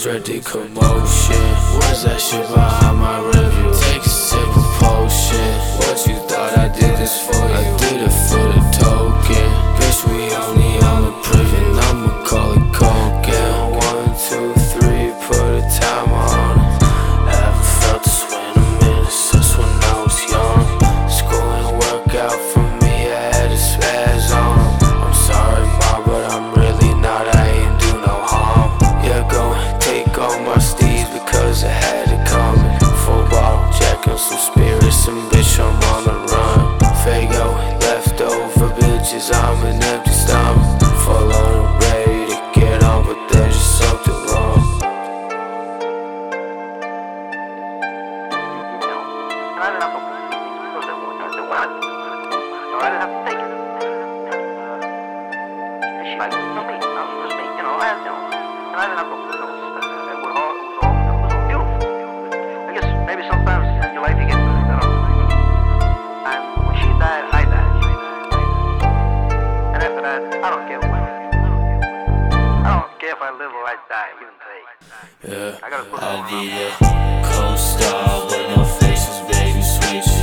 Straight commotion. Where's that shit behind my review? Take a sip of potion. What you thought I did this for you? I did it for the token. Bitch, we only on the prison. I'ma call it cocaine. 1, 2, 3, put a time on it. Haven't felt this way in a minute since when I was young. School ain't work out for me, I had to spaz on 'em. I'm sorry, ma, but I'm really not. I ain't do no harm. Yeah, go and take all my steeds because I had it coming. Full bottle, jack on some spirits, and bitch, I'm on the run. Fago, leftover bitches, I'm an empty stomach. Full on, ready to get on, but there's just something wrong. I didn't have to because they wanted. No, I didn't have to take it. And she like, no, me. I was just me. And I didn't have to. It was all beautiful. I guess maybe sometimes in your life you get, and when she died, I died. And after that, I don't care if I live or I die, even today. Yeah, I gotta put it I on. need a co-star with no faces, baby, switch.